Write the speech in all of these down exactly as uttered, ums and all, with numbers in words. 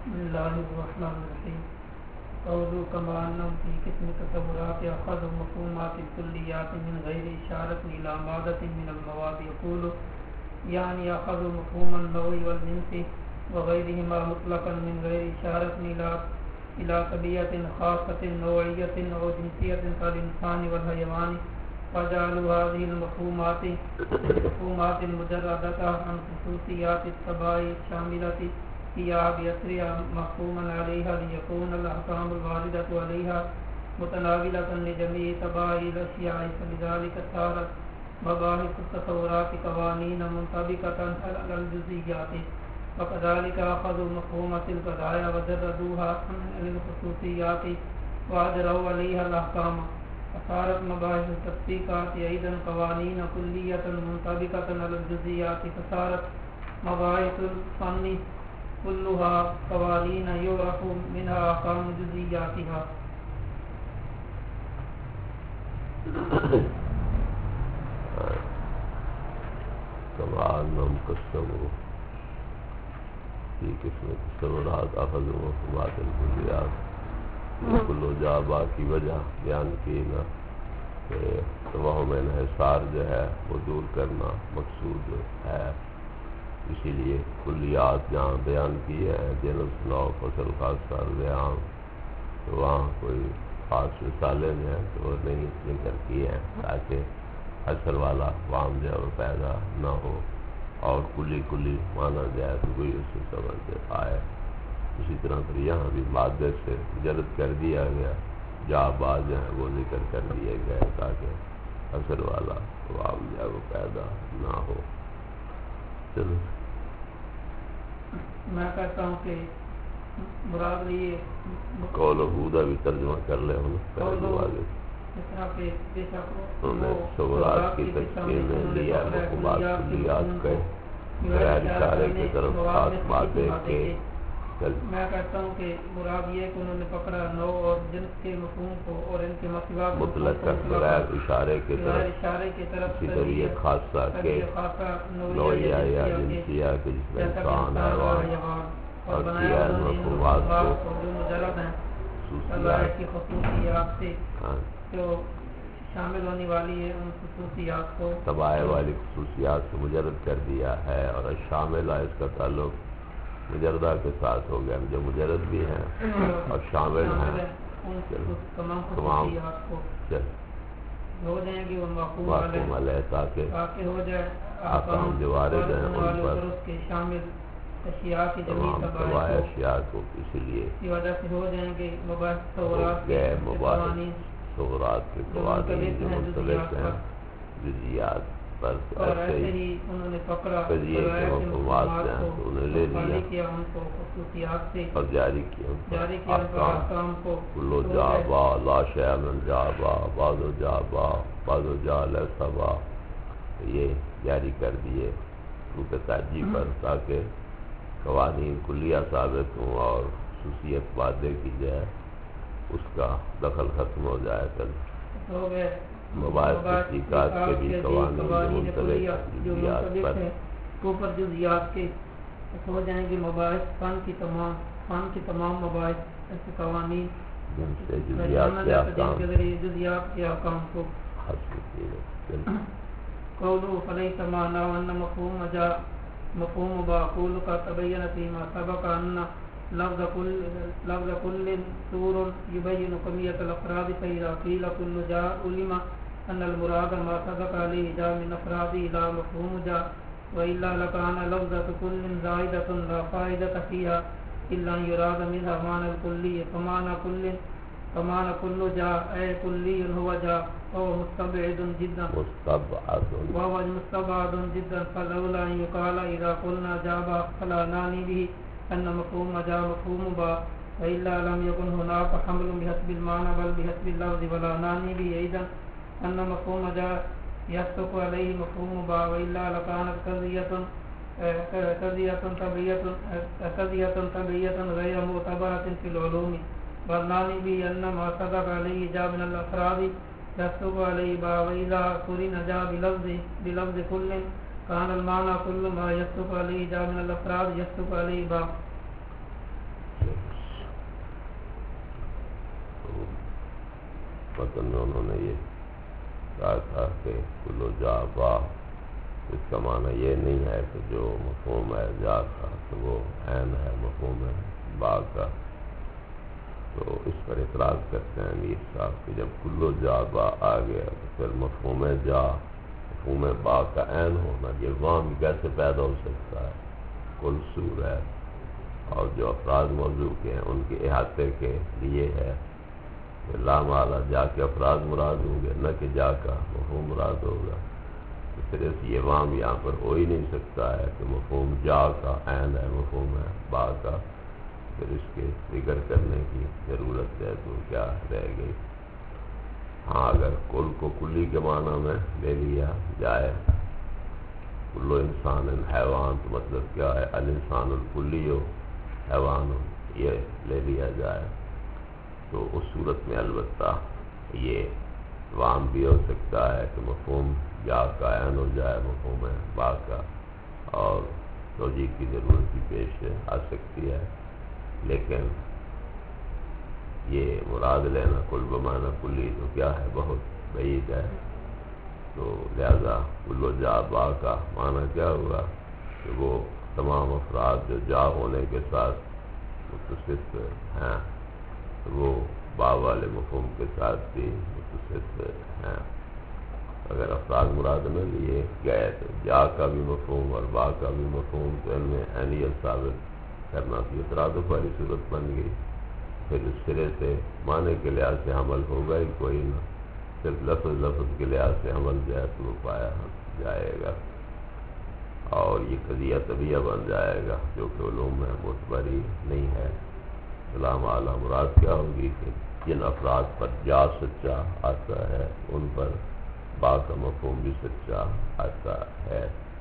بسم الله الرحمن الرحيم. قولوا كما أنهم في قسم التصورات أخذوا مفهومات الكليات من غير إشارة إلى مادة من المواد يقول يعني أخذوا مفهوم النوع والجنس وغيرهما مطلقا من غير إشارة إلى إلى طبيعة خاصة نوعية أو جنسية كالإنسان والحيوان وجعلوا هذه المفهومات المفهومات المجردة عن خصوصيات الطباع الشاملة فيها بأسرها مفهوما عليها ليكون الأحكام الواردة عليها متناولة لجميع طباع الأشياء فلذلك صارت مباحث التصورات قوانين منطبقة على الجزئيات وكذلك أخذوا مفهومة القضايا وجردوها عن الخصوصيات وأجروا عليها الأحكام فصارت مباحث التطبيقات أيضا قوانين كلية منطبقة على الجزئيات فصارت مباحث الفن كلها قوانين يعرف منها أحكام جزئياتها. كما أنهم قسموا في قسم التصورات أخذوا مفهومات الكليات کل جابا کی وجہ بیان کی نا کہ توہم انحصار جو ہے وہ دور کرنا مقصود ہے، اسی لیے کلیات جہاں بیان کی ہے جنس نو فصل خاص کر بیان تو وہاں کوئی خاص رسالے میں ہے تو وہ نہیں ذکر کی ہے تاکہ اصل والا وام جو ہے وہ پیدا نہ ہو اور کلی کلی مانا جائے تو کوئی اس سے سمجھ آئے. اسی طرح پھر یہاں بھی مادے سے جلد کر دیا گیا، جا بعض جو ہے وہ ذکر کر دیے گئے تاکہ اثر والا وام جو ہے وہ پیدا نہ ہو. چلو میں کہتا ہوں کہ مراد یہ قول حودہ بھی ترجمہ کر لے ہوں پہلے والے انہوں نے صورات کی تشکیل میں لیا مفہومات کلیات کے غیر اشارے کی طرف خاص مادے کے. میں کہتا ہوں کہ مراد یہ ہے کہ انہوں نے پکڑا نو اور جنس کے مفہوم کو اور ان کے مسئلہ مطلق کر غیر اشارے کی طرف اشارے کی طرف اسی طریقے خاصہ کے نوعیہ یا جنسیہ کے جس میں انسان ہے اور کیا مفہومات کو جو مجرد ہیں اللہ کی خصوصیات سے جو شامل ہونے والی ہے ان خصوصیات کو طبائع والی خصوصیات سے مجرد کر دیا ہے اور شامل ہے اس کا تعلق مجردہ کے ساتھ ہو گیا جو مجرد بھی ہیں اور شامل ہیں تمام خصوصیات کو ہو جائیں گے وہ مفہوم علیہ تاکہ ہو جائے احکام جو وارد ہیں ان پر کے شامل اشیاء کی تمام طبائع اشیاء کو اسی لیے کی وجہ سے ہو جائیں گے مباحث صورات کے قوانین صورات کے قوانین جو مختلف ہیں جزیات پر ایسے ہی قضیے کے مفہومات ہیں تو انہیں لے لیا اور جاری کیا احکام کلو جا با لا شیء من جا با بعض جا با بعض جا لیسا با یہ جاری کر دیے روپ ترجیح پر تاکہ قوانین کلیہ ثابت ہوں اور خصوصیت وعدے کی جائے اس کا دخل ختم ہو جائے. کل مباحث تحقیقات کے بھی قوانین جزیات پر اوپر جزیات کے ہو جائیں گے مباحث فن کی تمام فن کی تمام مباحث ایسے قوانین جن سے جزیات کے احکام جزیات کے احکام کو حاصل کیے. قولوا فليس معنى أن مفهوم جاء مفهوم باقول کا تبين فيما سبق أن لفظ كل لفظ كل سور يبين كمية الأفراد فإذا قيل كل جاء علم أن المراد ما سبق عليه جاء من أفراد إلى مفهوم جاء وإلا لكان لفظة كل زائدة لا فائدة فيها إلا أن يراد منها معنى الكلي فمعنى كل فمعنى كل جاء أي كلي هو جاء وهو مستبعد جدا مستبعد وهو مستبعد جدا فلولا أن يقال إذا قلنا جاء فلا نعني به أن مفهوم جاء مفهوم با وإلا لم يكن هناك حمل بحسب المعنى بل بحسب اللفظ ولا نعني به أيضا أن مفهوم جاء يصدق عليه مفهوم با وإلا لكانت قضية قضية طبيعية قضية طبيعية غير معتبرة في العلوم بل نعني به أن ما صدق عليه جاء من الأفراد يصدق عليه با وإذا قرن جاء بلفظ بلفظ كل كان المعنى كل ما يصدق عليه جاء من الأفراد يصدق عليه با. متن میں انہوں نے یہ کہا تھا کہ کلو جا با، اس کا معنی یہ نہیں ہے کہ جو مفہوم ہے جا کا تو وہ عین ہے مفہوم ہے با کا۔ تو اس پر اعتراض کرتے ہیں امیر صاحب کہ جب کلو جا با آ گیا تو پھر مفہوم جا مفہوم با کا عین ہونا یہ وہاں کیسے پیدا ہو سکتا ہے؟ کل سور ہے اور جو افراد موضوع کے ہیں ان کے احاطے کے لیے ہے کہ لا مالا جا کے افراد مراد ہوں گے، نہ کہ جا کا مفہوم مراد ہوگا۔ تو پھر اس یہ وام یہاں پر ہو ہی نہیں سکتا ہے کہ مفہوم جا کا عین ہے مفہوم ہے با کا، پھر اس کے ذکر کرنے کی ضرورت ہے تو کیا رہ گئی؟ ہاں اگر کل کو کلی کے معنی میں لے لیا جائے، کلو انسان حیوان، تو مطلب کیا ہے؟ الانسان الکلی ہو حیوان ہو، یہ لے لیا جائے تو اس صورت میں البتہ یہ وام بھی ہو سکتا ہے کہ مفہوم جا کا عین ہو جائے مفہوم ہے با کا، اور توجیہ کی ضرورت بھی پیش آ سکتی ہے، لیکن یہ مراد لینا کل بمعنی کلی تو کیا ہے؟ بہت بعید ہے۔ تو لہذا کلو جا با کا معنی کیا ہوگا کہ وہ تمام افراد جو جا ہونے کے ساتھ متصف ہیں وہ با والے مفہوم کے ساتھ بھی متصف ہیں۔ اگر افراد مراد میں لیے گئے تو جا کا بھی مفہوم اور با کا بھی مفہوم تو ان میں عینیت ثابت کرنا تھی، ترادف والی صورت بن گئی، پھر اس سرے سے معنی کے لحاظ سے حمل ہوگا ہی کوئی نہ، صرف لفظ لفظ کے لحاظ سے حمل جائے تو وہ پایا جائے گا، اور یہ قضیہ طبیعہ بن جائے گا جو کہ علوم میں معتبر ہی نہیں ہے۔ سلام اعلیٰ مراد کیا ہوگی کہ جن افراد پر جا سچا آتا ہے ان پر با کا مفہوم بھی سچا آتا ہے۔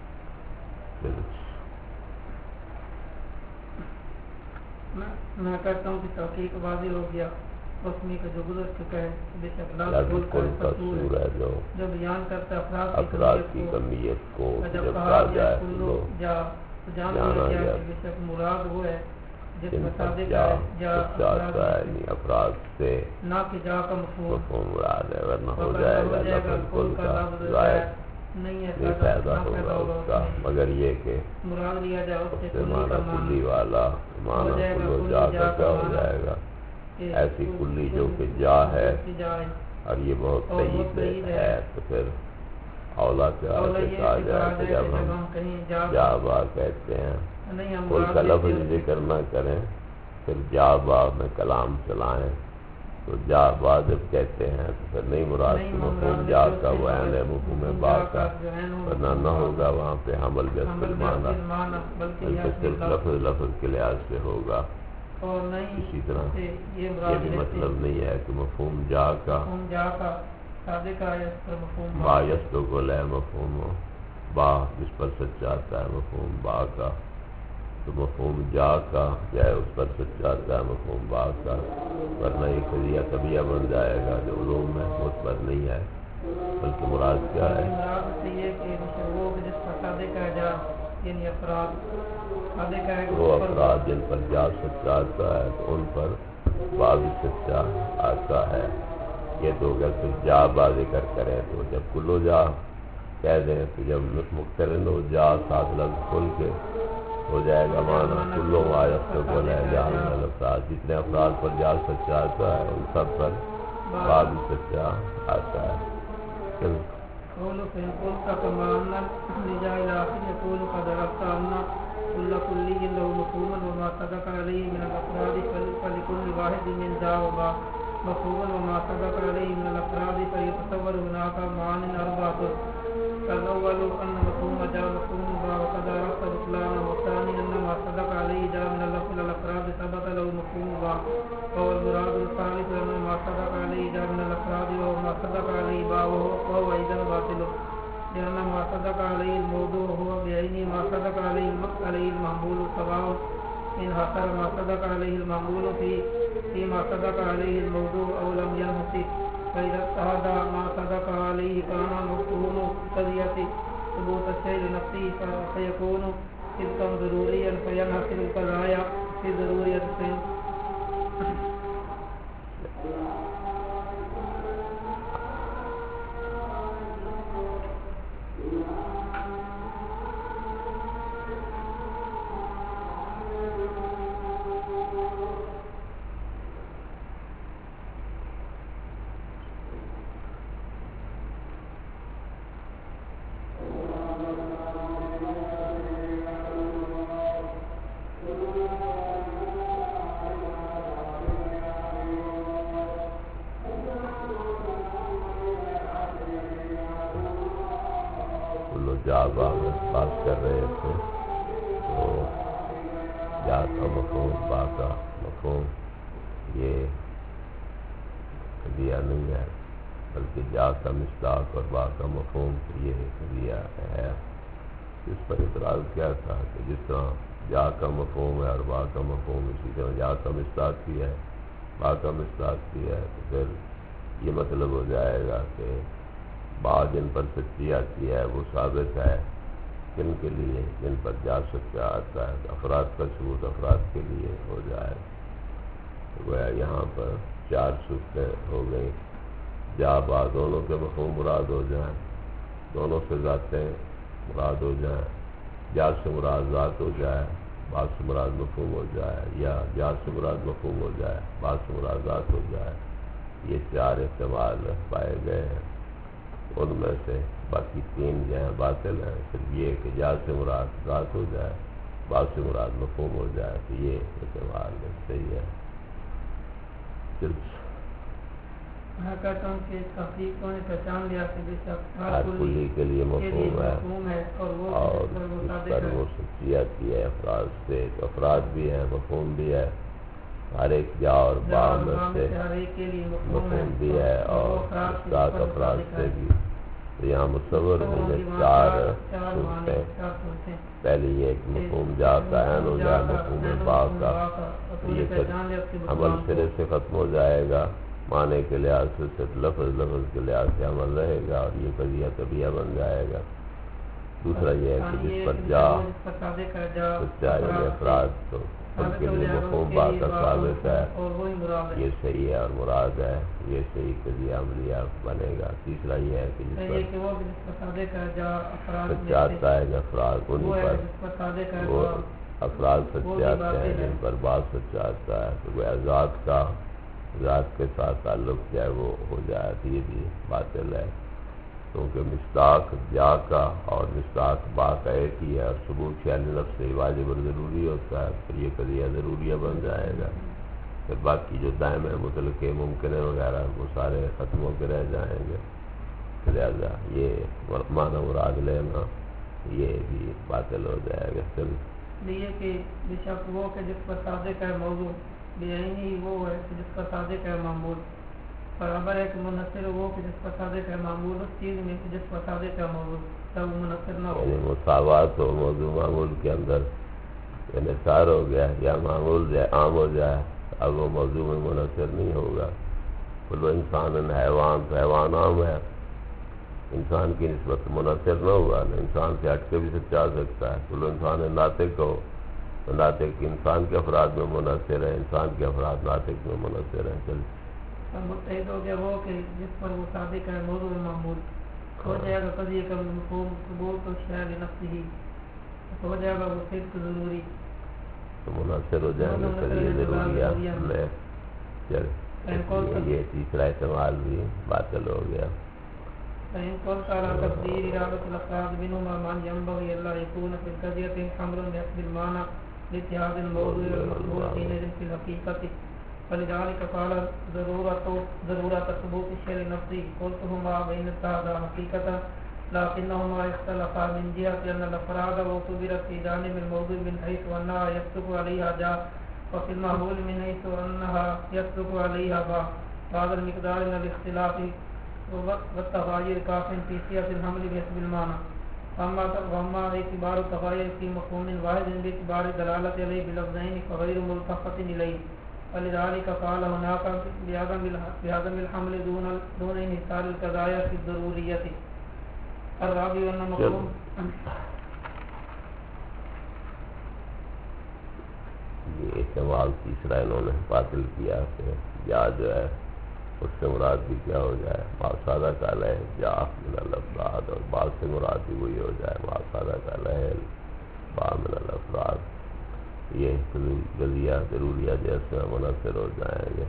میں کہتا ہوں کہ تحقیق واضح ہو گیا روشنی کا جو گزر چکا ہے، بے شک کل کا سور ہے جو جو بیان کرتا ہے افراد کی کمیت کو جب کہا جائے تو جانا گیا بے شک مراد وہ ہے جس جن میں پر صادق جا ہے جا سچا آتا ہے، یعنی افراد سے نہ کہ جا کا مفہوم مفہوم مراد ہے، ورنہ ہو جائے گا لفظ کل کا ظاہر نہیں ہے، نہیں پیدا ہوگا اس کا، مگر یہ کہ مراد لیا جائے اس سے سے کلی معنی کا کلی معنی والا معنی کلو جا کا کیا ہو جائے گا؟ ایسی کلی جو کہ جا ہے اور یہ بہت بعید ہے، تو پھر اولا کیا کہا جائے کہ جب ہم جا با کہتے ہیں کل کا لفظ ذکر نہ کریں پھر جا با میں کلام چلائیں تو جا با جب کہتے ہیں تو پھر نہیں مراد کی مفہوم جا کا وہ عین ہے مفہوم با کا، ورنہ نہ ہوگا وہاں پہ حمل بس بالمعنی، بلکہ صرف لفظ لفظ کے لحاظ سے ہوگا۔ اسی طرح یہ بھی مطلب نہیں ہے کہ مفہوم جا کا با یستو کو لے مفہوم ہو، با جس پر سچا آتا ہے مفہوم با کا، تو مفہوم جا کا جائے اس پر سچا آتا ہے مفہوم با کا، ورنہ یہ قضیہ طبیعہ بن جائے گا جو علوم میں معتبر نہیں ہے، بلکہ مراد کیا ہے؟ وہ افراد جن پر جا سچا آتا ہے تو ان پر با بھی سچا آتا ہے۔ یہ تو اگر صرف جا با ذکر کریں تو جب کلو جا کہہ دیں تو جب مقترن ہو جا ساتھ لفظ کل کے ہو جائے گا معنی کلو آیت کو بولے جا من الافراد، جتنے افراد پر جا سچا آتا ہے ان سب پر با بھی سچا آتا ہے۔ قول فيقول كما لجاء الآخر يقول قد عرفت أن كل كلي له مفهوم وما صدق عليه من الأفراد فلكل واحد من ذا وما مفهوم وما صدق عليه من الأفراد فيتصور هناك معان أربعة: الأول أن مفهوم جاء مفهوم با وقد عرفت بطلانه، والثاني أن ما صدق عليه جاء من الأفراد ثبت له مفهوم با، وهو المراد الثالث أن ما صدق عليه جاء من الأفراد وهو ما صدق عليه با وهو أيضا باطل، لأن ما صدق عليه الموضوع هو بعينه ما صدق عليه عليه المحمول، سواء إن حصل ما صدق عليه المحمول في فيما صدق عليه الموضوع أو لم ينحصر، فإذا اتحد ما صدق عليه كان مفهوم قضية ثبوت الشيء لنفسه فيكون صدقا ضروريا فينحصر القضايا في ضرورية الشيء۔ جا با میں بات کر رہے تھے تو جا کا مفہوم با کا مفہوم یہ قضیہ نہیں ہے، بلکہ جا کا مصداق اور با کا مفہوم یہ قضیہ ہے۔ اس پر اعتراض کیا تھا کہ جس طرح جا کا مفہوم ہے اور با کا مفہوم، اسی طرح جا کا مصداق بھی ہے با کا مصداق بھی ہے، تو پھر یہ مطلب ہو جائے گا کہ با جن پر سچی آتی ہے وہ ثابت ہے جن کے لیے جن پر جا سچا آتا ہے، افراد کا ثبوت افراد کے لیے ہو جائے۔ تو گویا یہاں پر چار صورتیں ہو گئیں، جا با دونوں کے مفہوم مراد ہو جائیں، دونوں سے ذاتیں مراد ہو جائیں، جا سے مراد ذات ہو جائے، با سے مراد مفہوم ہو جائے، یا جا سے مراد مفہوم ہو جائے، با سے مراد ذات ہو جائے۔ یہ چار احتمال پائے گئے ہیں، ان میں سے باقی تین جو ہیں باطل ہیں، صرف یہ کہ جا سے مراد ذات ہو جائے، با سے مراد مفہوم ہو جائے، تو یہ احتمال صحیح ہے۔ صرف میں کہتا ہوں کہ تحقیق کو نے پہچان لیا کہ بے شک ہر کلی کے لیے مفہوم ہے اور وہ اور اس پر وہ سچی آتی ہے افراد سے، تو افراد بھی ہیں مفہوم بھی ہے، ہر ایک جا اور با میں سے مفہوم بھی ہے اور مصداق افراد سے بھی۔ تو یہاں متصور ہوئے چار صورتیں، پہلی یہ کہ مفہوم جا کا عین ہو جائے، مفہوم با کا، تو یہ پھر عمل سرے سے ختم ہو جائے گا، معنی کے لحاظ سے صرف لفظ لفظ کے لحاظ سے عمل رہے گا اور یہ قضیہ طبیعہ بن جائے گا۔ دوسرا یہ ہے کہ جس پر جا سچا یعنی افراد، تو ان کے لیے مفہوم با کا ثابت ہے، یہ صحیح ہے اور مراد ہے، یہ صحیح قضیہ عملیہ بنے گا۔ تیسرا یہ ہے کہ جس پر سچا آتا ہے کہ افراد، ان پر وہ افراد سچے آتے ہیں جن پر با سچا آتا ہے، تو وہ ذات کا ذات کے ساتھ تعلق کیا ہے وہ ہو جائے، تو یہ بھی باطل ہے، کیونکہ مصداق جا کا اور مصداق با کا ایک ہی ہے، اور ثبوت فعل نفس سے واجب اور ضروری ہوتا ہے، پھر یہ قضیہ ضروریہ بن جائے گا، پھر باقی جو دائم ہے مطلق ممکن وغیرہ وہ سارے ختم ہو کے رہ جائیں گے، لہٰذا یہ معنی مراد لینا یہ بھی باطل ہو جائے گا۔ چل یہ کہ بے شک وہ کہ جس پر صادق ہے موضوع بے عینی وہ ہے کہ جس پر صادق ہے معمول، برابر ہے کہ منحصر وہ کہ جس پر صادق ہے معمول اس چیز میں کہ جس پر صادق ہے موضوع، تب وہ منحصر نہ ہو، یعنی مساوات ہو موضوع معمول کے اندر، انحصار ہو گیا یا معمول جائے عام ہو جائے، اب وہ موضوع میں منحصر نہیں ہوگا۔ کل انسان حیوان، تو حیوان عام ہے، انسان کی نسبت منحصر نہ ہوا، نہ انسان سے ہٹ کے بھی سچا آ سکتا ہے۔ کل انسان ناطق ہو تو ناطق انسان کے افراد میں منحصر ہے، انسان کے افراد ناطق میں منحصر ہیں۔ چل متحد ہو گیا وہ کہ جس پر وہ صادق ہے موضوع معمول، ہو جائے گا قضیہ کا مفہوم ثبوت و شاید نفس ہی، ہو جائے گا وہ صدق ضروری، تو منحصر ہو جائیں گے قضیہ ضروریہ میں۔ چل یہ تیسرا احتمال بھی باطل ہو گیا۔ فإن قلت على تقدير إرادة الأفراد منهما من ينبغي ألا يكون في القضية حمل لأخذ المعنى لاتحاد الموضوع والمفهوم حينئذ في الحقيقة، فلذلك قال ضرورة ضرورة ثبوت الشيء نفسه، قلتهما بين اتحادا حقيقة لكنهما اختلفا من جهة أن الأفراد اعتبرت في جانب الموضوع من حيث أنها يصدق عليها جاء، وفي المحمول من حيث أنها يصدق عليها با، هذا المقدار من الاختلاف والتغاير كاف في صيغة الحمل بحسب المعنى، واما اعتبار التغاير في مفهوم واحد باعتبار الدلالة عليه بلفظين فغير ملتفت إليه، ولذلك قال هناك بعدم الحمل دون دون انحصار القضايا في الضرورية۔ الرابع أن مفهوم یہ احتمال تیسرا انہوں نے باطل کیا کہ یا جو ہے اس سے مراد بھی کیا ہو جائے ماسادہ کا لہ جا من الافراد، اور بعض سے مراد بھی وہی ہو جائے ماسادہ کا لہ با من الافراد، یہ قضیہ ضروریہ جیسے منحصر ہو جائیں گے۔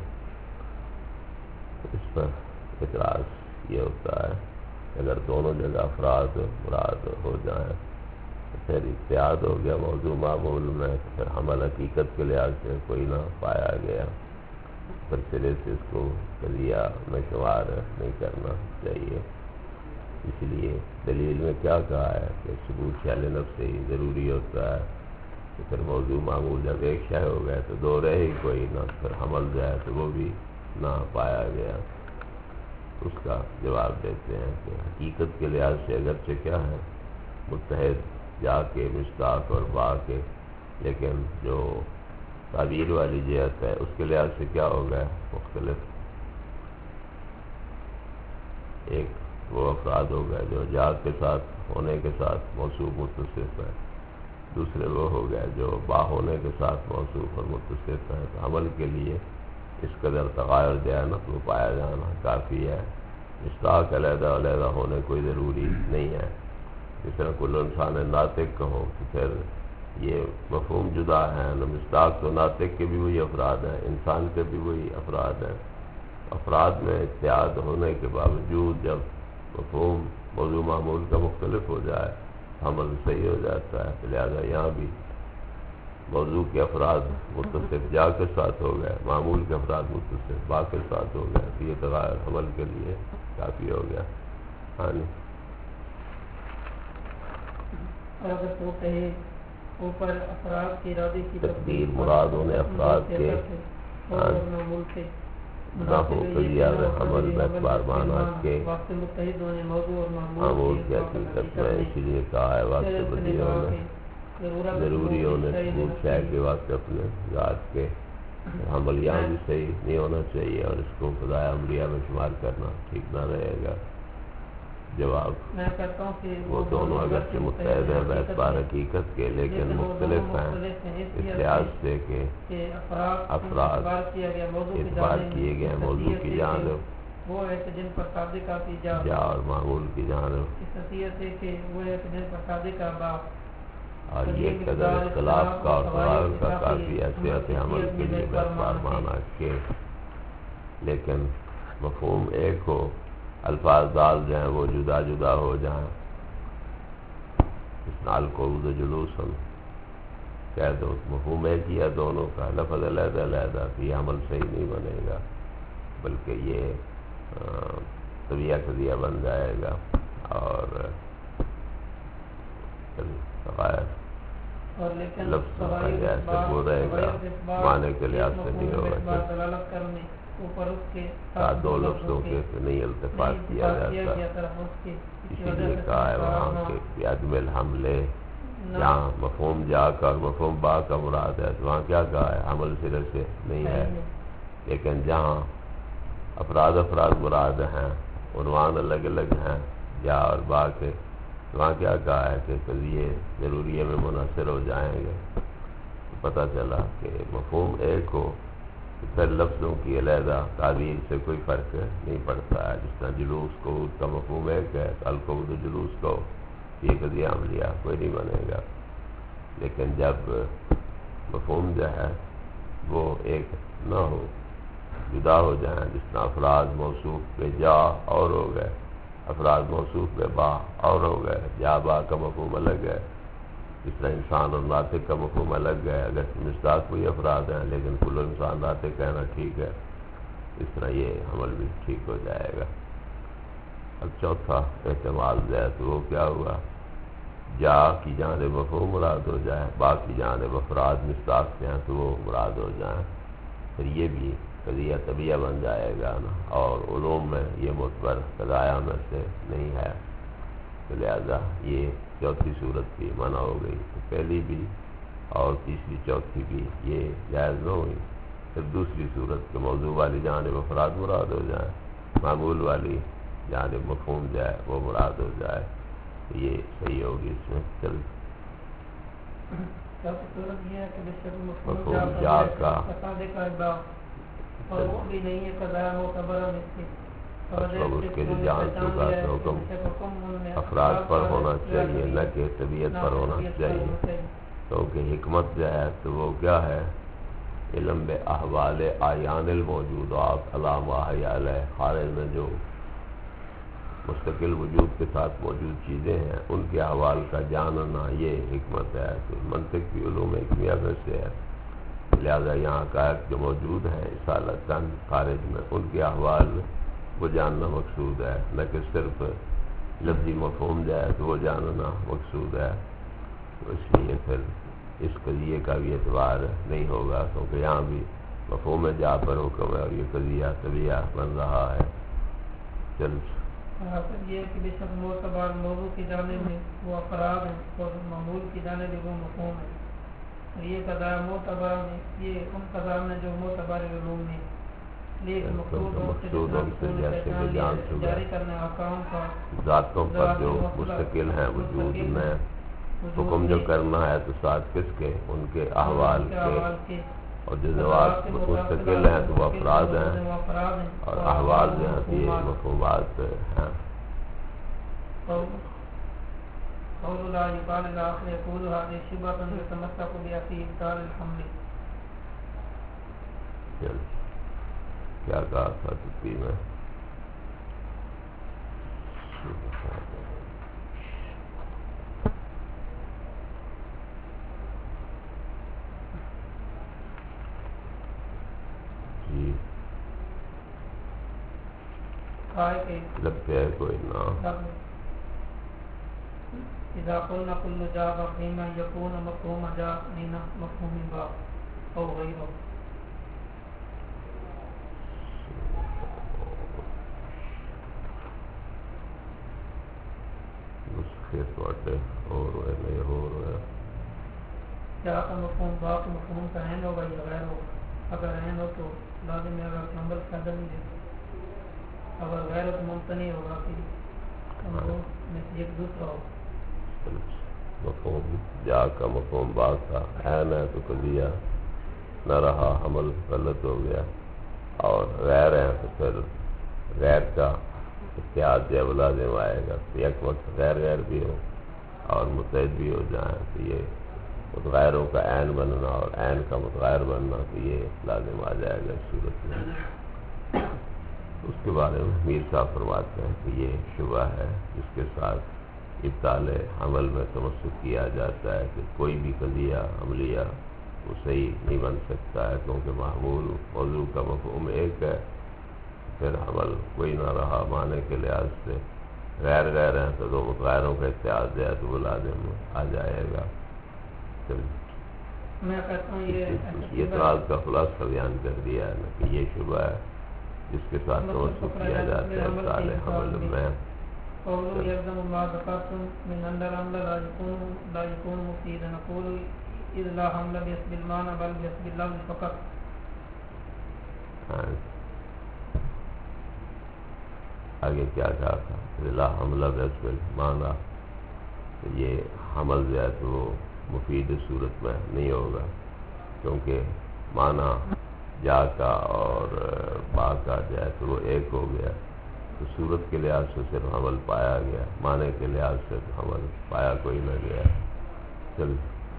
اس پر اعتراض یہ ہوتا ہے کہ اگر دونوں جگہ افراد مراد ہو جائیں تو پھر اتحاد ہو گیا موضوع معمول میں، تو پھر حمل حقیقت کے لحاظ سے کوئی نہ پایا گیا، پھر سرے سے اس کو قضیہ میں شمار نہیں کرنا چاہیے۔ اس لیے دلیل میں کیا کہا ہے کہ ثبوت خیال نفس سے ہی ضروری ہوتا ہے، تو پھر موضوع معمول جب ایک شے ہو گیا تو دو رہے ہی کوئی نہ، پھر حمل جو ہے تو وہ بھی نہ پایا گیا۔ اس کا جواب دیتے ہیں کہ حقیقت کے لحاظ سے اگرچہ کیا ہے متحد جا کے مشتاق اور با کے، لیکن جو تعبیر والی جہت ہے اس کے لحاظ سے کیا ہو گیا مختلف۔ ایک وہ افراد ہو گئے جو جا کے ساتھ ہونے کے ساتھ موصوف متصف ہے، دوسرے وہ ہو گئے جو با ہونے کے ساتھ موصوف اور متصف ہے۔ تو عمل کے لیے اس قدر تغیر دیانت وہ پایا جانا کافی ہے، مشتاق علیحدہ علیحدہ ہونے کوئی ضروری نہیں ہے۔ جس طرح کل انسان ناطق کہو تو پھر یہ مفہوم جدا ہے، مشتاق تو ناطق کے بھی وہی افراد ہیں، انسان کے بھی وہی افراد ہیں۔ افراد میں اتحاد ہونے کے باوجود جب مفہوم موضوع معمول کا مختلف ہو جائے عمل صحیح ہو جاتا ہے، لہذا یہاں بھی موضوع کے افراد متصف جا کے ساتھ ہو گئے، معمول کے افراد متصف با کے ساتھ ہو گئے، تو یہ تغیر عمل کے لیے کافی ہو گیا۔ ہاں جی، اور اگر تو کہے اوپر افراد کی ارادے کی تقدیر مراد انہیں افراد کے معمول سے نہ ہو تو زیادہ عمل میں بار معنات کے متحد ہونے موضوع اور معمول کی حقیقت میں، اسی لیے کہا ہے وقت بدیوں نے ضروری ہونے ثبوت شے کے وقت اپنے ذات کے عمل یہاں بھی صحیح نہیں ہونا چاہیے، اور اس کو خدائے عملیہ میں شمار کرنا ٹھیک نہ رہے گا۔ جواب میں کہتا ہوں کہ وہ دونوں اگرچہ متحد ہیں باعتبار حقیقت کے، لیکن مختلف ہیں اس لحاظ سے کہ افراد اعتبار کیے گئے ہیں موضوع کی جانب وہ ہے کہ جن پر صادق کی جا جا اور معمول کی جانب، اس حیثیت ہے کہ وہ ہے کہ جن پر صادق کا با اور یہ قدر اختلاف کا اور تغیر کا کافی حیثیت عمل کے لیے باعتبار معنی کے، لیکن مفہوم ایک ہو، الفاظ ڈال جائیں وہ جدا جدا ہو جائیں، اس نال کو جلوس ہم کہہ دو مفہوم ایک ہی ہے دونوں کا، لفظ علیحدہ علیحدہ، تو یہ عمل صحیح نہیں بنے گا، بلکہ یہ طبیعہ قضیہ بن جائے گا اور لفظ وہ رہے گا معنی کے لحاظ سے نہیں ہوگا، دو لفظوں کے نہیں التفاظ کیا جاتا، اسی لیے کہا ہے وہاں کے بیعدم الحملے، جہاں مفہوم جا کا اور مفہوم با کا مراد ہے تو وہاں کیا کہا ہے عمل سرے سے نہیں ہے، لیکن جہاں افراد افراد مراد ہیں، عنوان الگ الگ ہیں جا اور با کے، وہاں کیا کہا ہے کہ قضیے ضروریے میں منحصر ہو جائیں گے۔ پتہ چلا کہ مفہوم ایک ہو پھر لفظوں کی علیحدہ تعبیر سے کوئی فرق نہیں پڑتا ہے، جس طرح جلوس قعود کا مفہوم ایک ہے، القعود جلوس کو یہ قضیہ عملیہ کوئی نہیں بنے گا، لیکن جب مفہوم جو ہے وہ ایک نہ ہو، جدا ہو جائیں، جس طرح افراد موصوف پہ جا اور ہو گئے، افراد موصوف پہ با اور ہو گئے، جا با کا مفہوم الگ ہے، اس طرح انسان اور ناطق کا مفہوم الگ ہے، اگر مشتاق کوئی افراد ہیں لیکن کل انسان ناطق کہنا ٹھیک ہے، اس طرح یہ عمل بھی ٹھیک ہو جائے گا۔ اب چوتھا احتمال جو ہے تو وہ کیا ہوا، جا کی جانب مفہوم مراد ہو جائے، با کی جانب افراد مشتاق سے ہیں تو وہ مراد ہو جائیں، پھر یہ بھی قضیہ طبیعہ بن جائے گا نا، اور علوم میں یہ معتبر قضایا میں سے نہیں ہے، تو لہذا یہ چوتھی صورت بھی منع ہو گئی، تو پہلی بھی اور تیسری چوتھی بھی یہ جائز نہ ہوئی۔ پھر دوسری صورت کے موضوع والی جانب افراد مراد ہو جائیں، معمول والی جانب مفہوم جائے وہ مراد ہو جائے، تو یہ صحیح ہوگی۔ اس میں چل مفہوم جا کا اور وہ بھی نہیں ہے قضاء معتبر مطلب اس کے لیے جان چکا تو حکم افراد پر ہونا چاہیے نہ کہ طبیعت پر ہونا چاہیے، کیونکہ حکمت جو ہے تو وہ کیا ہے، علم بے احوال اعیان الموجودات علامہ حیال خارج میں جو مستقل وجود کے ساتھ موجود چیزیں ہیں ان کے احوال کا جاننا یہ حکمت ہے، تو منطق کی علوم حکمیہ میں سے ہے، لہذا یہاں حقائق جو موجود ہیں اصالتاً خارج میں ان کے احوال وہ جاننا مقصود ہے، نہ کہ صرف لفظی مفہوم جو ہے تو وہ جاننا مقصود ہے، تو اس لیے پھر اس قضیے کا بھی اعتبار نہیں ہوگا، کیونکہ یہاں بھی مفہوم جا پر حکم ہے اور یہ قضیہ طبیعہ بن رہا ہے۔ چل حاصل یہ ہے کہ بے شک معتبر موضوع کی جانب میں وہ افراد ہیں اور معمول کی جانب وہ مفہوم ہے، اور یہ قضاء معتبر میں یہ ان قضاء میں جو معتبر علوم میں لیکن مقصود اور سے جتنا مقصود پہچان لیا جاری کرنے احکام کا ذاتوں پر جو مستقل ہیں وجود میں حکم جو کرنا ہے تو ساتھ کس کے؟ ان کے احوال کے، اور جو ذوات مستقل ہیں تو وہ افراد ہیں، اور احوال جو ہیں تو یہ مفہومات ہیں۔ قول لا يقال الآخر يقول هذه شبهة يتمسك بها في إبطال الحمل۔ چل کیا کہا تھا تکی میں؟ جی لگتے ہے کوئی نہ اذا قلنا كل جاب فيما يكون مفهوم جاء من مفهوم با او غيره۔ نسخے تھوڑے اور ہوئے نہیں ہو رہے جا کا مفہوم با کا مفہوم کا عین ہوگا یا غیر ہوگا؟ اگر عین ہو تو لازم ہے، اگر نمبر کا عدم ہے، اگر غیر ہو تو ممتنع ہوگا کہ ہم میں سے ایک دوسرا ہو۔ مفہوم جا کا مفہوم با کا عین ہے تو قضیہ نہ رہا، حمل غلط ہو گیا، اور غیر ہے تو پھر غیر کا اتحاد جو لازم آئے گا، تو ایک وقت غیر غیر بھی ہو اور متحد بھی ہو جائیں تو یہ متغیروں کا عین بننا اور عین کا متغیر بننا تو یہ لازم آ جائے گا اس صورت میں۔ اس کے بارے میں میر صاحب فرماتے ہیں کہ یہ شبہ ہے جس کے ساتھ ابطال عمل میں تمسک کیا جاتا ہے کہ کوئی بھی قضیہ عملیہ وہ صحیح نہیں بن سکتا ہے، کیونکہ معمول موضوع کا مفہوم ایک ہے، پھر عمل کوئی نہ رہا معنی کے لحاظ سے، غیر غیر ہیں تو دو متغیروں کا اتحاد ہے تو وہ لازم آ جائے گا۔ میں کہتا ہوں یہ اعتراض کا خلاصہ بیان کر دیا ہے نا کہ یہ شبہ ہے جس کے ساتھ تمسک کیا جاتا ہے ابطال عمل میں۔ قولوا يلزم ما ذكرتم من أن الأمر لا يكون لا يكون مفيدا، نقول إذ لا حمل بحسب المعنى بل بحسب اللفظ فقط۔ آگے کیا کہا تھا؟ لا حمل بحسب المعنى، تو یہ حمل جو ہے تو وہ مفید صورت میں نہیں ہوگا، کیونکہ معنی جا کا اور با کا جو ہے تو وہ ایک ہو گیا، تو صورت کے لحاظ سے صرف حمل پایا گیا، معنی کے لحاظ سے حمل پایا کوئی نہ گیا۔ چل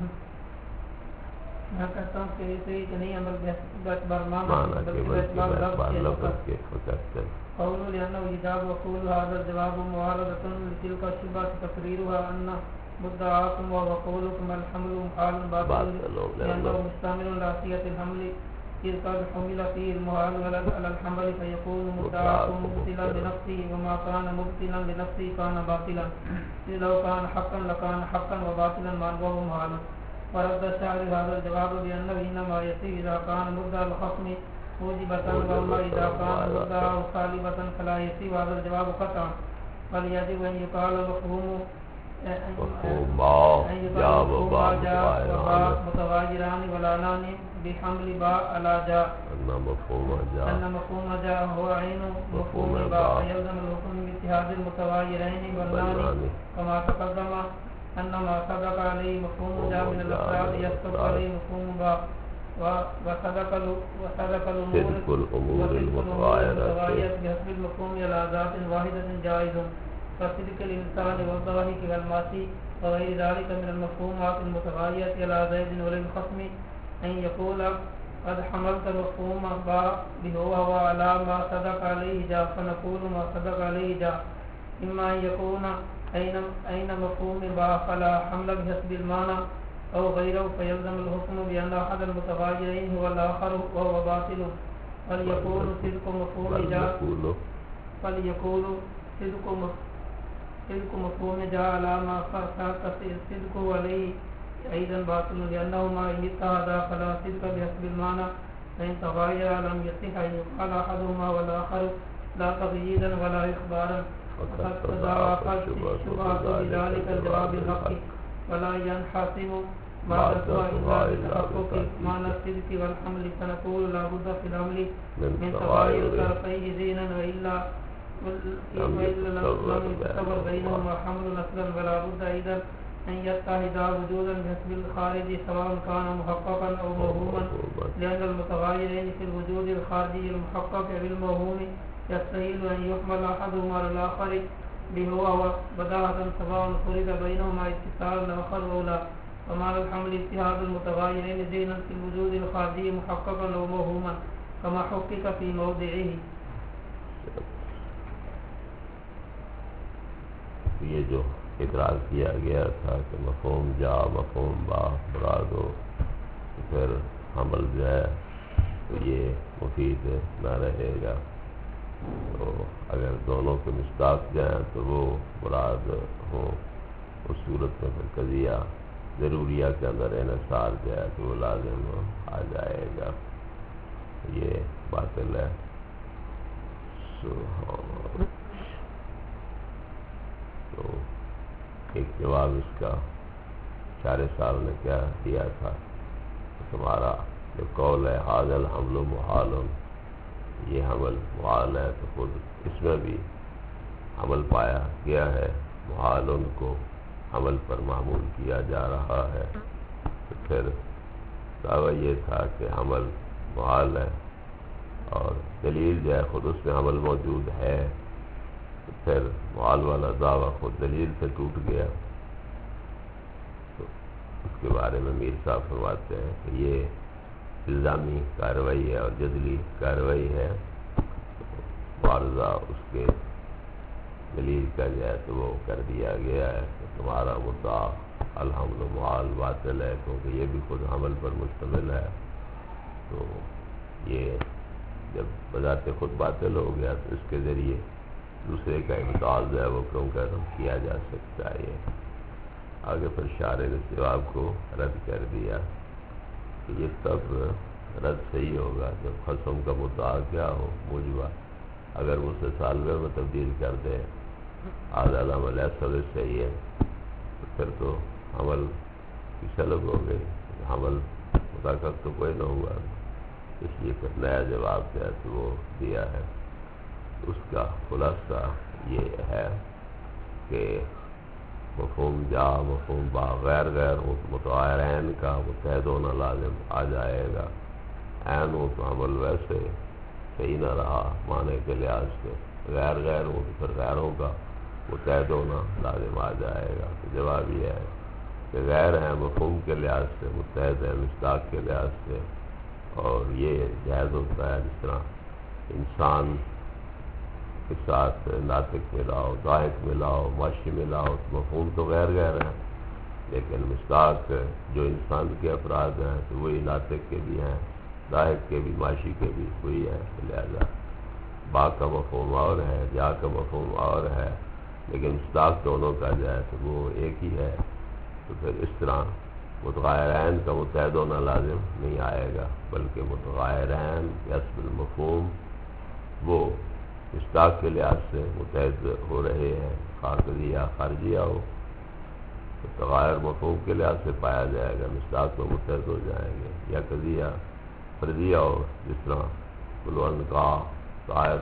میں کہتا ہوں کہ اسے کہ نہیں عمل باعتبار معنی کے بلکہ باعتبار لفظ کے فقط چل۔ قولوا لأنه إجاب وقول هذا الجواب معارضة لتلك الشبهة تقريرها أن مدعاكم وقولكم الحمل محال باطل لأنه مشتمل على صيغة الحمل إذ قد حمل فيه المحال على الحمل فيكون مدعاكم مبطلا لنفسه وما كان مبطلا لنفسه كان باطلا، إذ لو كان حقا لكان حقا وباطلا وهو محال۔ ورد الشاعر هذا الجواب بأنه إنما يصير إذا كان مدعى الخصم موجبة، وأما إذا كان مدعى سالبة فلا يصير هذا الجواب قطعا، بل يجب أن يقال مفهوم مفهوما جاء وباء متغايران ولانان بحمل باء على جاء، أن مفهوم جاء أن مفهوم جاء هو عين مفهوم باء، فيلزم الحكم باتحاد المتغايرين واللان كما تقدم أن ما صدق عليه مفهوم جاء من الأفراد يسقط عليه مفهوم باء، وصدق الأمور المتغايرة بحسب المفهوم على ذات واحدة جائز، فصدق الإنسان والضحك والماشي وغير ذلك من المفهومات المتغايرة على زيد وللخصم أن يقول قد حملت مفهوم باء بهو وعلى ما صدق عليه جاء، فنقول ما صدق عليه جاء، إما أن يكون أين أين مفهوم باء فلا حمل بحسب المعنى أو غيره، فيلزم الحكم بأن أحد المتغايرين هو الآخر وهو باطل، فليكون صدق مفهوم جاء فليكون صدق الصدق مفهوم جاء على ما خاص الصدق عليه أيضا باطل لأنهما إن اتحدا فلا صدق بحسب المعنى فإن تغاير لم يصح أن يقال أحدهما والآخر لا تغييدا ولا إخبارا وقد تضاعفت الشبهة بذلك الجواب الحق ولا ينحسم بعد إلا بتحقق معنى الصدق والحمل فنقول لا بد في الحمل من تغاير طرفيه دينا وإلا وإلا لم يتصور بينهما حمل أصلا ولا بد أيضا أن يتحدا وجودا بحسب الخارج سواء كان محققا أو موهوما لأن المتغايرين في الوجود الخارجي المحقق بالموهوم يستحيل أن يحمل أحدهما على الآخر بهو بداهة سواء فرض بينهما اتصال الآخر أو لا ومعنى الحمل اتحاد المتغايرين دينا في الوجود الخارجي محققا أو موهوما كما حقق في موضعه. یہ جو اقرار کیا گیا تھا کہ مفہوم جا مفہوم با مراد ہو تو پھر حمل جو ہے تو یہ مفید نہ رہے گا. تو اگر دونوں کے مصداق جائیں تو وہ مراد ہوں اس صورت میں پھر قضیہ ضروریہ کے اندر انحصار جائے تو وہ لازم آ جائے گا. یہ باطل ہے. تو ایک جواب اس کا چار سال نے کیا دیا تھا تمہارا جو قول ہے حاضل حمل و محال یہ حمل محال ہے تو خود اس میں بھی حمل پایا گیا ہے محال ان کو حمل پر معمول کیا جا رہا ہے. تو پھر دعویٰ یہ تھا کہ حمل محال ہے اور دلیل جو ہے خود اس میں حمل موجود ہے تو پھر محال والا دعویٰ خود دلیل سے ٹوٹ گیا. تو اس کے بارے میں میر صاحب فرماتے ہیں کہ یہ الزامی کارروائی ہے اور جدلی کارروائی ہے. معارضہ اس کے دلیل کا جو ہے تو وہ کر دیا گیا ہے کہ تمہارا مدعا الحمل محال باطل ہے کیونکہ یہ بھی خود حمل پر مشتمل ہے. تو یہ جب بذات خود باطل ہو گیا تو اس کے ذریعے دوسرے کا ابطال جو ہے وہ کیوں کر کیا جا سکتا ہے. آگے پھر شارح نے جواب کو رد کر دیا کہ یہ تب رد صحیح ہوگا جب خصم کا مدعا کیا ہو موجبہ اگر اسے سالوے میں تبدیل کر دے آدھا عمل ایسا بھی صحیح ہے تو پھر تو حمل کی سلب ہو گئی. حمل مطاقت تو کوئی نہ ہوا اس لیے پھر نیا جواب جو ہے تو وہ دیا ہے. اس کا خلاصہ یہ ہے کہ مفہوم جا مفہوم با غیر غیر ہو تو متغیر عین کا متحد ہونا لازم آ جائے گا. عین ہو تو عمل ویسے صحیح نہ رہا معنی کے لحاظ سے. غیر غیر ہو تو پھر غیروں کا متحد ہونا لازم آ جائے گا. تو جواب یہ ہے کہ غیر ہے مفہوم کے لحاظ سے متحد ہے مصداق کے لحاظ سے. اور یہ جائز ہوتا ہے جس طرح انسان کے ساتھ ناطق ملاؤ ضاحک ملاؤ معاشی ملاؤ تو مفہوم تو غیر غیر ہیں لیکن مصداق جو انسان کے افراد ہیں تو وہی ناطق کے بھی ہیں ضاحک کے بھی معاشی کے بھی وہی ہیں. لہذا با کا مفہوم اور ہے جا کا مفہوم اور ہے لیکن مصداق دونوں کا جو ہے تو وہ ایک ہی ہے. تو پھر اس طرح متغیر عین کا متحد ہونا لازم نہیں آئے گا بلکہ متغیر عین حسب المفہوم وہ مصداق کے لحاظ سے متحد ہو رہے ہیں. خارجیہ خارجیہ ہو تو تغیر مفہوم کے لحاظ سے پایا جائے گا مصداق میں متحد ہو جائیں گے. یا قضیہ فردیہ ہو جس طرح بلون کا طائر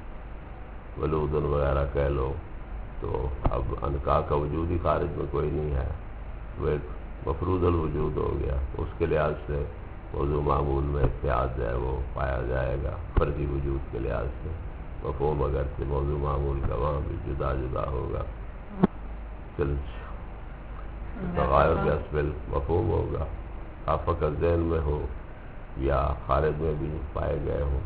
ولود وغیرہ کہہ لو تو اب انکا کا وجود ہی خارج میں کوئی نہیں ہے وہ ایک مفروض الوجود ہو گیا. اس کے لحاظ سے موضوع معمول میں اتحاد ہے وہ پایا جائے گا فردی وجود کے لحاظ سے. مفہوم اگر سے موضوع معمول کا وہاں بھی جدا جدا ہوگا. چل تغیر حسب مفہوم ہوگا آپ فقط ذہن میں ہو یا خارج میں بھی پائے گئے ہوں.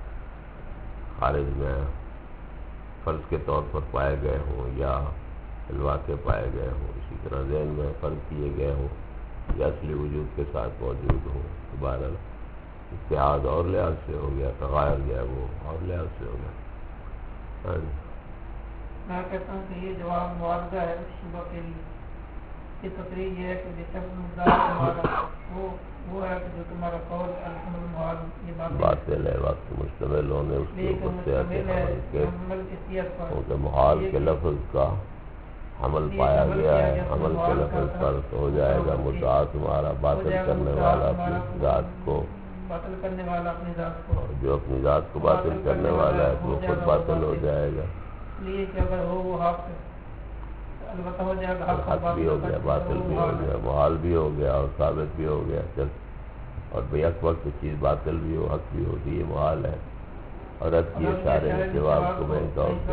خارج میں فرض کے طور پر پائے گئے ہوں یا الواقع پائے گئے ہوں. اسی طرح ذہن میں فرض کیے گئے ہوں یا اصلی وجود کے ساتھ موجود ہوں. بہرحال اتحاد اور لحاظ سے ہو گیا تغیر جو ہے وہ اور لحاظ سے ہو گیا. میں کہتا ہوں کہ یہ جواب معاوضہ ہے شبہ کے لیے کہ تقریر یہ ہے کہ بے شک مدعا تمہارا وہ وہ ہے کہ جو تمہارا قول الحمد المحال یہ باطل ہے، وقت مشتمل ہونے اس کے اوپر صحت حمل کے کیونکہ محال کے لفظ کا حمل پایا گیا ہے، حمل کے لفظ پر تو ہو جائے گا مدعا تمہارا باطل کرنے والا اپنی ذات کو باطل کرنے والا اپنی ذات کو، جو اپنی ذات کو باطل کرنے والا ہے تو وہ خود باطل ہو جائے گا، اس لیے کہ اگر ہو وہ حق البتہ ہو جائے گا، حق بھی ہو گیا، باطل بھی ہو گیا، محال بھی ہو گیا اور ثابت بھی ہو گیا، چل اور بیک وقت چیز باطل بھی ہو حق بھی ہو تو یہ محال ہے۔ اور رد کیے سارے جواب کو میں طور پہ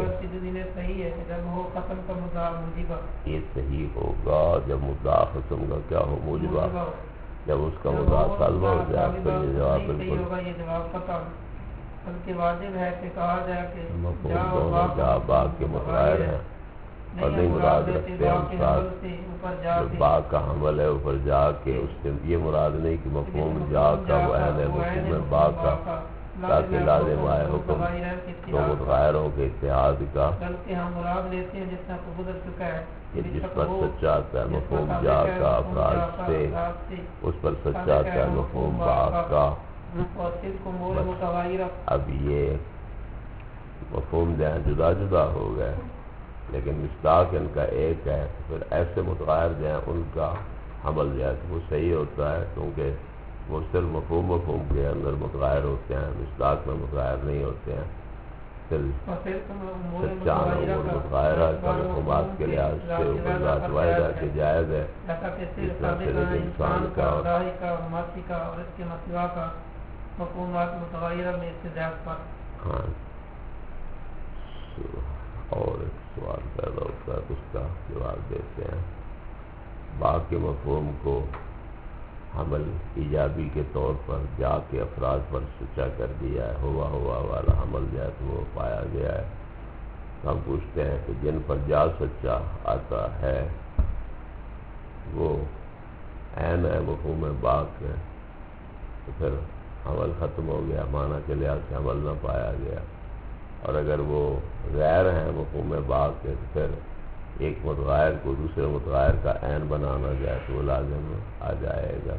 یہ صحیح ہوگا جب مدعا قسم کا کیا ہو موجبہ، جب اس کا مدعا سالبہ ہو جائے پھر یہ جواب بالکل یہ جواب پتہ بلکہ واجب ہے کہ کہا جائے کہ مفہوم دونوں جا با کے متغیر ہیں اور نہیں مراد رکھتے ہیں استاد جو با کا حمل ہے اوپر جا کے اس سے یہ مراد نہیں کہ مفہوم جا کا وہ عین ہے مفہوم با کا تاکہ لازم آئے حکم دو متغیروں کے اتحاد کا، بلکہ ہم مراد لیتے ہیں جس طرح کو گزر چکا ہے کہ جس پر سچا آتا ہے مفہوم جا کا افراد سے اس پر سچا آتا ہے مفہوم با کا۔ اب یہ مفہوم جو ہے جدا جدا ہو گئے لیکن مصداق ان کا ایک ہے، پھر ایسے متغیر جو ہیں ان کا حمل جو ہے وہ صحیح ہوتا ہے کیونکہ وہ صرف مفہوم مفہوم کے اندر متغیر ہوتے ہیں، مصداق میں متغیر نہیں ہوتے ہیں، صرف سچان امور متغیرہ کا مفہومات کے لحاظ سے اوپر ذات واحدہ کے جائز ہے، جس طرح سے ایک انسان کا مفہومات متغیرہ میں استدراک پر۔ ہاں اور ایک سوال پیدا ہوتا ہے اس کا جواب دیتے ہیں۔ باقی مفہوم کو حمل ایجابی کے طور پر جا کے افراد پر سچا کر دیا ہے، ہوا ہوا والا حمل جو ہے تو وہ پایا گیا ہے، تو ہم پوچھتے ہیں کہ جن پر جا سچا آتا ہے وہ عین ہے مفہوم باق ہے تو پھر حمل ختم ہو گیا، معنی کے لحاظ سے حمل نہ پایا گیا، اور اگر وہ غیر ہیں مفہوم باق کے تو پھر ایک متغیر کو دوسرے متغیر کا عین بنانا جائے تو وہ لازم آ جائے گا۔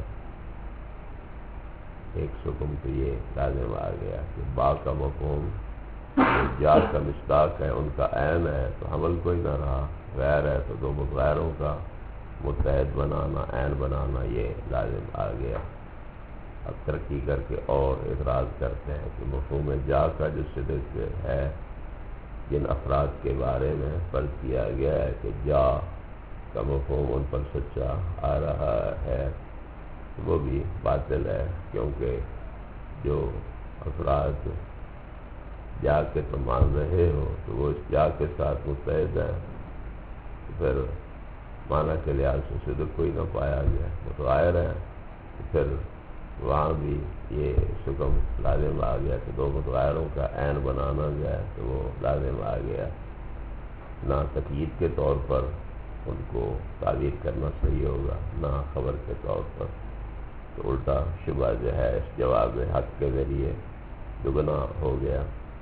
ایک سکم تو یہ لازم آ گیا کہ با کا مفہوم جا کا مصداق ہے ان کا عین ہے تو حمل کوئی نہ رہا، غیر ہے تو دو متغیروں کا متحد بنانا عین بنانا یہ لازم آ گیا۔ اب ترقی کر کے اور اعتراض کرتے ہیں کہ مفہوم جا کا جو صدق ہے جن افراد کے بارے میں فرض کیا گیا ہے کہ جا کا مفہوم ان پر سچا آ رہا ہے وہ بھی باطل ہے، کیونکہ جو افراد جا کے تو مان رہے ہو تو وہ اس جا کے ساتھ متحد ہے، پھر معنی کے لحاظ سے صدق کوئی نہ پایا گیا، وہ تو آئر ہے، پھر وہاں بھی یہ حکم لازم آ گیا کہ دو متغیروں کا عین بنانا جائے تو وہ لازم آ گیا، نہ تقیید کے طور پر ان کو تعبیر کرنا صحیح ہوگا نہ خبر کے طور پر، تو الٹا شبہ جو ہے اس جواب حق کے ذریعے دگنا ہو گیا۔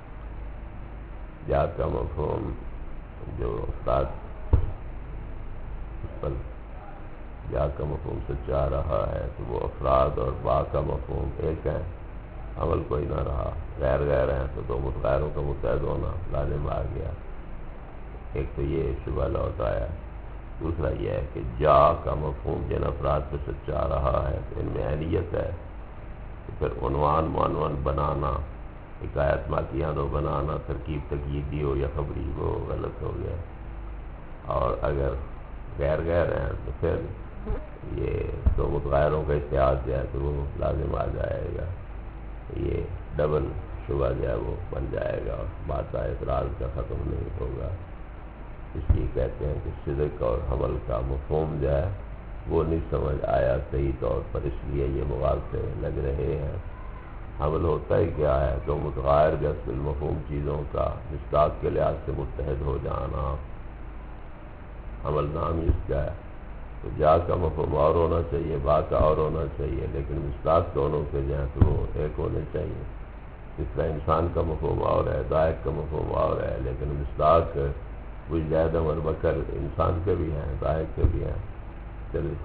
جا کا مفہوم جو افراد اس پر جا کا مفہوم سچا آ رہا ہے تو وہ افراد اور با کا مفہوم ایک ہے، عمل کوئی نہ رہا، غیر غیر ہیں تو دو متغیروں کا متحد ہونا لازم آ گیا۔ ایک تو یہ شبہ لوٹ آیا، دوسرا یہ ہے کہ جا کا مفہوم جن افراد پہ سچا آ رہا ہے تو ان میں عینیت ہے، تو پھر عنوان معنون بنانا، حکایت ماکیانو بنانا ترکیب تقییدی ہو یا خبری وہ غلط ہو گیا، اور اگر غیر غیر ہیں تو پھر یہ دو متغیروں کا اتحاد جو ہے تو وہ لازم آ جائے گا، یہ ڈبل شبہ جو ہے وہ بن جائے گا اور بات اعتراض کا ختم نہیں ہوگا۔ اس لیے کہتے ہیں کہ صدق اور حمل کا مفہوم جو ہے وہ نہیں سمجھ آیا صحیح طور پر، اس لیے یہ مغالطے لگ رہے ہیں۔ حمل ہوتا ہی کیا ہے؟ دو متغیر جس بالمفہوم چیزوں کا مصداق کے لحاظ سے متحد ہو جانا، حمل نام ہی اس کا ہے۔ تو جا کا مفہوم اور ہونا چاہیے، با کا اور ہونا چاہیے، لیکن مصداق دونوں کے جو ہیں تو وہ ایک ہونے چاہیے۔ اس طرح انسان کا مفہوم اور ہے، ذائق کا مفہوم اور ہے، لیکن مصداق وہ زید عمر بکر انسان کے بھی ہیں، ذائق کے بھی ہیں. چلیے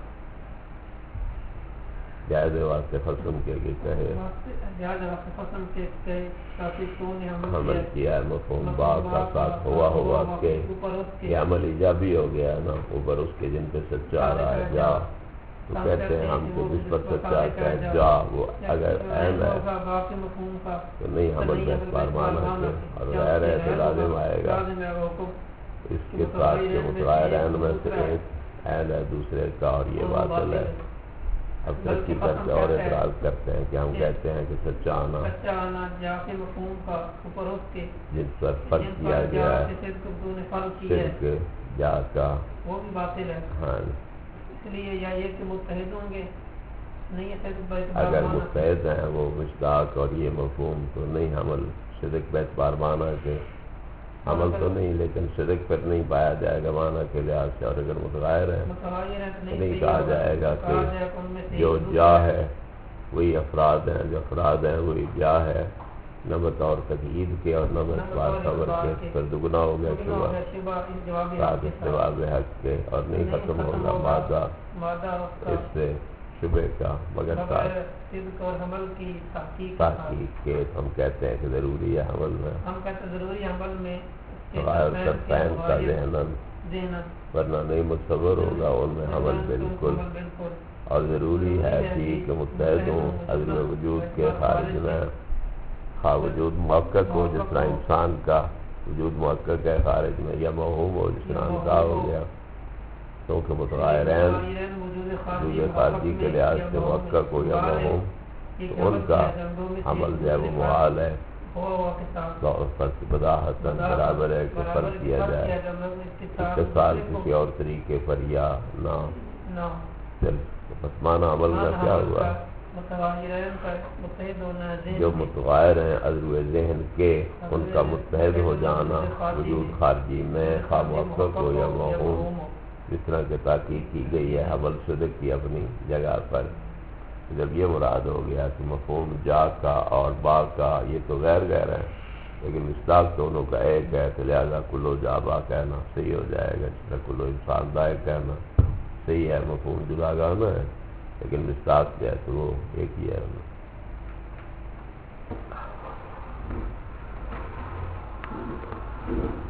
جائز واسطے قسم کے کہ کہے حمل کیا ہے مفہوم باغ کا ساتھ ہوا ہوا کہ یہ عمل ایجابی ہو گیا ہے نا اوپر اس کے جن پہ سچا آ رہا ہے جا، تو کہتے ہیں ہم کو جس پر سچا آتا ہے جا وہ اگر عین ہے تو نہیں حمل میں فرمان ہے اور غیر ہے تو لازم آئے گا. اس کے ساتھ جو متغیر عین میں سے ایک عین ہے دوسرے کا اور یہ باطل ہے. اب ترقی کر کے اور اعتراض کرتے ہیں کہ ہم کہتے ہیں کہ سچا آنا جن پر فرق کیا گیا ہے صدق جا کا وہ بھی باطل ہے. ہاں اس لیے یا یہ کہ متحد ہوں گے نہیں ہے. اگر متحد ہیں وہ مشتاق اور یہ مفہوم تو نہیں حمل صدق بیت بار مانا کے عمل تو نہیں لیکن صدق پر نہیں پایا جائے گا معنی کے لحاظ سے. اور اگر متغیر ہے تو نہیں کہا جائے گا کہ جو جا ہے وہی افراد ہیں، جو افراد ہیں وہی جا ہے، نہ بطور تقیید کے اور نہ بطور خبر کے. پھر دگنا ہو گیا شبہ ساتھ استواب حق کے اور نہیں ختم ہوگا مادہ اس سے شبہ کا مگر ساتھ تحقیق کے. ہم کہتے ہیں کہ ضروری ہے حمل میں غائر ترپین کا ذہنن ورنہ نہیں متصور ہوگا ان میں حمل بالکل. اور ضروری ہے کہ متحد ہوں عدل وجود کے خارج میں، خواہ وجود محقق ہو جس طرح انسان کا وجود محقق ہے خارج میں، یا موہوم ہو جس طرح انکار ہو گیا. کیونکہ متغیرین وجود خارجی کے لحاظ سے محقق ہو یا موہوم تو ان کا عمل جو ہے وہ محال ہے. فرق بداحتاً برابر ہے کہ فرق کیا جائے اتصال کسی اور طریقے پر یا نہ. چل بس معنی عمل میں کیا ہوا؟ جو متغیر ہیں عضو ذہن کے ان کا متحد ہو جانا وجود خارجی میں خواہ محقق ہو یا موہوم جس طرح کی تحقیق کی گئی ہے حمل صدق کی اپنی جگہ پر. جب یہ مراد ہو گیا کہ مفہوم جا کا اور با کا یہ تو غیر غیر ہیں لیکن مصداق دونوں کا ایک ہے تو لہٰذا کلو جا با کہنا صحیح ہو جائے گا. جس طرح کلو انسان دائیں کہنا صحیح ہے، مفہوم جدا گانا ہے لیکن مصداق جو ہے تو وہ ایک ہی ہے.